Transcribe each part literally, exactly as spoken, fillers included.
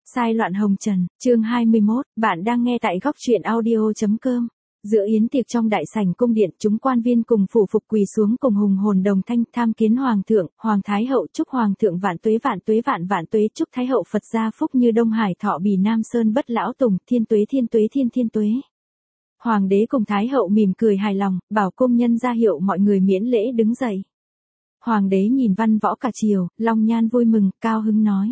Sai loạn hồng trần, chương hai mươi mốt, bạn đang nghe tại góc truyện audio.com. Giữa yến tiệc trong đại sảnh cung điện, chúng quan viên cùng phủ phục quỳ xuống cùng hùng hồn đồng thanh tham kiến hoàng thượng, hoàng thái hậu chúc hoàng thượng vạn tuế vạn tuế vạn vạn tuế, chúc thái hậu Phật gia phúc như Đông Hải thọ bì Nam Sơn bất lão tùng, thiên tuế thiên tuế thiên thiên tuế. Hoàng đế cùng thái hậu mỉm cười hài lòng, bảo công nhân ra hiệu mọi người miễn lễ đứng dậy. Hoàng đế nhìn văn võ cả triều, long nhan vui mừng, cao hứng nói.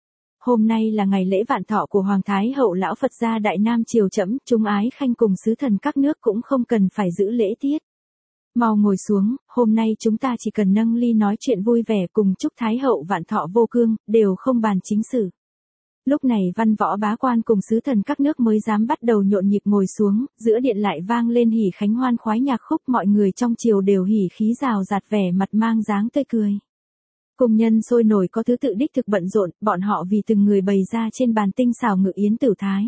Hôm nay là ngày lễ vạn thọ của Hoàng Thái Hậu lão Phật gia Đại Nam triều trẫm, chúng ái khanh cùng sứ thần các nước cũng không cần phải giữ lễ tiết. Mau ngồi xuống, hôm nay chúng ta chỉ cần nâng ly nói chuyện vui vẻ cùng chúc Thái Hậu vạn thọ vô cương, đều không bàn chính sự. Lúc này văn võ bá quan cùng sứ thần các nước mới dám bắt đầu nhộn nhịp ngồi xuống, giữa điện lại vang lên hỉ khánh hoan khoái nhạc khúc, mọi người trong triều đều hỉ khí rào rạt, vẻ mặt mang dáng tươi cười. Công nhân sôi nổi có thứ tự đích thực bận rộn, bọn họ vì từng người bày ra trên bàn tinh xảo ngự yến tửu thái.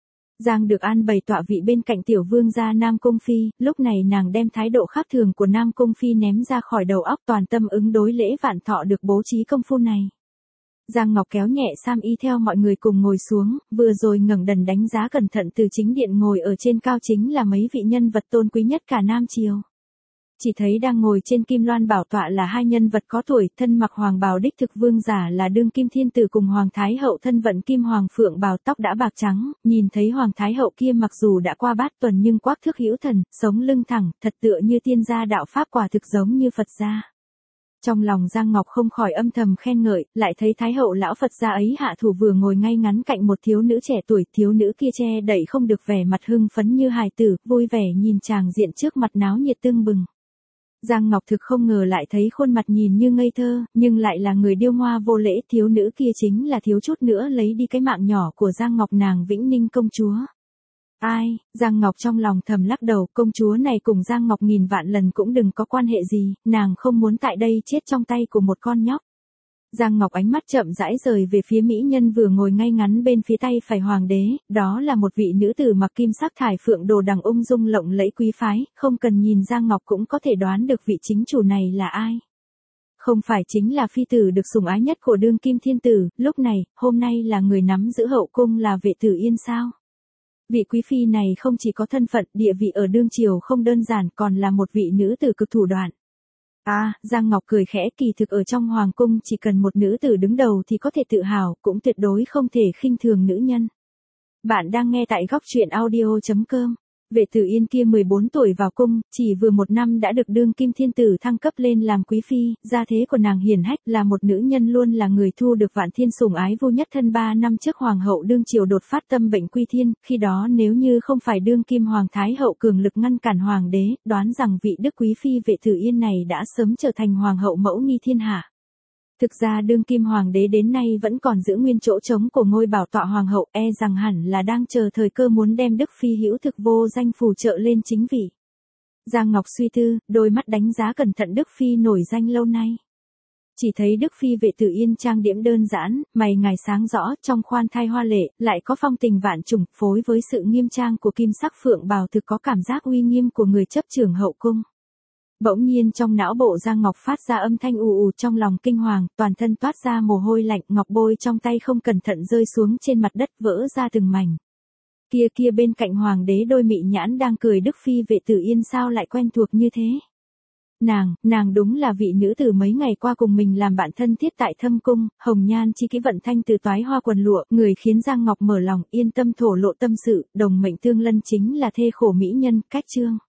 Giang được an bày tọa vị bên cạnh tiểu vương gia Nam Cung Phi, lúc này nàng đem thái độ khác thường của Nam Cung Phi ném ra khỏi đầu óc, toàn tâm ứng đối lễ vạn thọ được bố trí công phu này. Giang Ngọc kéo nhẹ sam y theo mọi người cùng ngồi xuống, vừa rồi ngẩng đần đánh giá cẩn thận từ chính điện ngồi ở trên cao chính là mấy vị nhân vật tôn quý nhất cả Nam triều. Chỉ thấy đang ngồi trên kim loan bảo tọa là hai nhân vật có tuổi, thân mặc hoàng bào đích thực vương giả là đương kim thiên tử cùng hoàng thái hậu thân vận kim hoàng phượng bào, tóc đã bạc trắng, nhìn thấy hoàng thái hậu kia mặc dù đã qua bát tuần nhưng quắc thước hữu thần, sống lưng thẳng, thật tựa như tiên gia đạo pháp, quả thực giống như Phật gia. Trong lòng Giang Ngọc không khỏi âm thầm khen ngợi, lại thấy thái hậu lão Phật gia ấy hạ thủ vừa ngồi ngay ngắn cạnh một thiếu nữ trẻ tuổi, thiếu nữ kia che đậy không được vẻ mặt hưng phấn như hài tử, vui vẻ nhìn chàng diện trước mặt náo nhiệt tưng bừng. Giang Ngọc thực không ngờ lại thấy khuôn mặt nhìn như ngây thơ, nhưng lại là người điêu ngoa vô lễ, thiếu nữ kia chính là thiếu chút nữa lấy đi cái mạng nhỏ của Giang Ngọc, nàng Vĩnh Ninh công chúa. Ai, Giang Ngọc trong lòng thầm lắc đầu, công chúa này cùng Giang Ngọc nghìn vạn lần cũng đừng có quan hệ gì, nàng không muốn tại đây chết trong tay của một con nhóc. Giang Ngọc ánh mắt chậm rãi rời về phía mỹ nhân vừa ngồi ngay ngắn bên phía tay phải hoàng đế, đó là một vị nữ tử mặc kim sắc thải phượng đồ đằng ung dung lộng lẫy quý phái, không cần nhìn Giang Ngọc cũng có thể đoán được vị chính chủ này là ai. Không phải chính là phi tử được sủng ái nhất của đương kim thiên tử, lúc này, hôm nay là người nắm giữ hậu cung là Vệ Tử Yên sao? Vị quý phi này không chỉ có thân phận, địa vị ở đương triều không đơn giản, còn là một vị nữ tử cực thủ đoạn. À, Giang Ngọc cười khẽ, kỳ thực ở trong hoàng cung chỉ cần một nữ tử đứng đầu thì có thể tự hào, cũng tuyệt đối không thể khinh thường nữ nhân. Bạn đang nghe tại góc truyện audio.com. Vệ Tử Yên kia mười bốn tuổi vào cung, chỉ vừa một năm đã được đương kim thiên tử thăng cấp lên làm quý phi, gia thế của nàng hiển hách, là một nữ nhân luôn là người thu được vạn thiên sủng ái vô nhất thân. Ba năm trước hoàng hậu đương triều đột phát tâm bệnh quy thiên, khi đó nếu như không phải đương kim hoàng thái hậu cường lực ngăn cản hoàng đế, đoán rằng vị đức quý phi Vệ Tử Yên này đã sớm trở thành hoàng hậu mẫu nghi thiên hạ. Thực ra đương kim hoàng đế đến nay vẫn còn giữ nguyên chỗ trống của ngôi bảo tọa hoàng hậu, e rằng hẳn là đang chờ thời cơ muốn đem Đức Phi hữu thực vô danh phù trợ lên chính vị. Giang Ngọc suy tư, đôi mắt đánh giá cẩn thận Đức Phi nổi danh lâu nay. Chỉ thấy Đức Phi Vệ Tử Yên trang điểm đơn giản, mày ngài sáng rõ, trong khoan thai hoa lệ, lại có phong tình vạn trùng, phối với sự nghiêm trang của kim sắc phượng bào thực có cảm giác uy nghiêm của người chấp trưởng hậu cung. Bỗng nhiên trong não bộ Giang Ngọc phát ra âm thanh ù ù, trong lòng kinh hoàng, toàn thân toát ra mồ hôi lạnh, ngọc bôi trong tay không cẩn thận rơi xuống trên mặt đất vỡ ra từng mảnh. Kia kia bên cạnh hoàng đế đôi mị nhãn đang cười, Đức Phi Vệ Tử Yên sao lại quen thuộc như thế? Nàng, nàng đúng là vị nữ tử mấy ngày qua cùng mình làm bạn thân thiết tại thâm cung, hồng nhan chi kỹ vận thanh từ toái hoa quần lụa, người khiến Giang Ngọc mở lòng, yên tâm thổ lộ tâm sự, đồng mệnh tương lân chính là thê khổ mỹ nhân, cách chương.